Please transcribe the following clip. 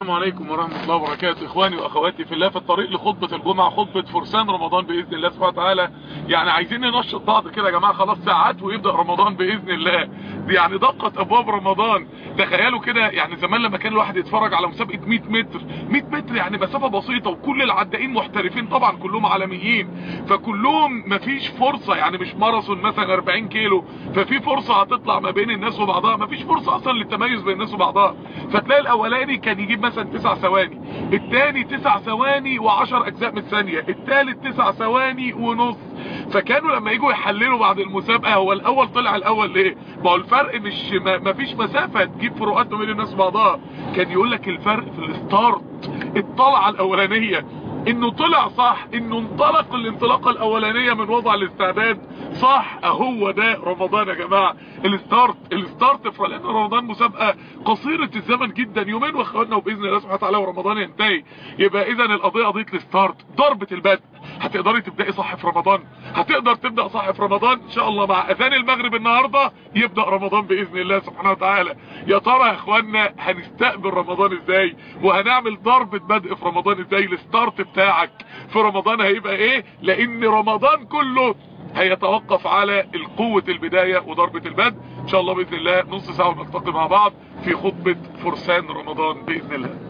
السلام عليكم ورحمة الله وبركاته. اخواني واخواتي في الله، في الطريق لخطبة الجمعة، خطبة فرسان رمضان بإذن الله سبحانه وتعالى. يعني عايزين ننشط بعض كده يا جماعة، خلاص ساعات ويبدأ رمضان بإذن الله. دي يعني دقت ابواب رمضان. تخيلوا كده، يعني زمان لما كان الواحد يتفرج على مسابقة 100 متر 100 متر يعني مسافة بسيطة، وكل العدائين محترفين طبعا، كلهم عالميين، فكلهم مفيش فرصة، يعني مش ماراثون مثلا 40 كيلو ففي فرصة هتطلع ما بين الناس وبعضها، مفيش فرصة اصلا للتميز بين الناس وبعضها. فتلاقي الاولاني كان يجيب مثلا 9 ثواني، الثاني 9 ثواني و10 اجزاء من الثانية، الثالث 9 ثواني ونص. فكانوا لما يجوا يحللوا بعد المسابقة هو الاول طلع الاول ليه، ما هو الفرق مش مفيش مسافة تجيب فروقات ما بين الناس وبعضها. كان يقول لك الفرق في الستارت، الطلعة الاولانية، انه طلع صح، انه انطلق الانطلاقة الاولانية من وضع الاستعداد صح. اهو ده رمضان يا جماعة، الستارت لان رمضان مسابقة قصيرة الزمن جدا، يومين واخواننا وباذن الله سبحانه وتعالى ورمضان ينتهي. يبقى اذا القضية قضية الستارت، ضربة البدء. هتقدري تبدأي صح في رمضان؟ هتقدر تبدأ صح في رمضان ان شاء الله مع اذان المغرب النهاردة يبدأ رمضان باذن الله سبحانه وتعالى. يا ترى يا اخواننا هنستقبل رمضان ازاي، وهنعمل ضربة بدء في رمضان ازاي؟ الستارت بتاعك في رمضان هيبقى ايه؟ لان رمضان كله هيتوقف على قوة البداية وضربة البدء. ان شاء الله باذن الله نص ساعة ونلتقي مع بعض في خطبة فرسان رمضان باذن الله.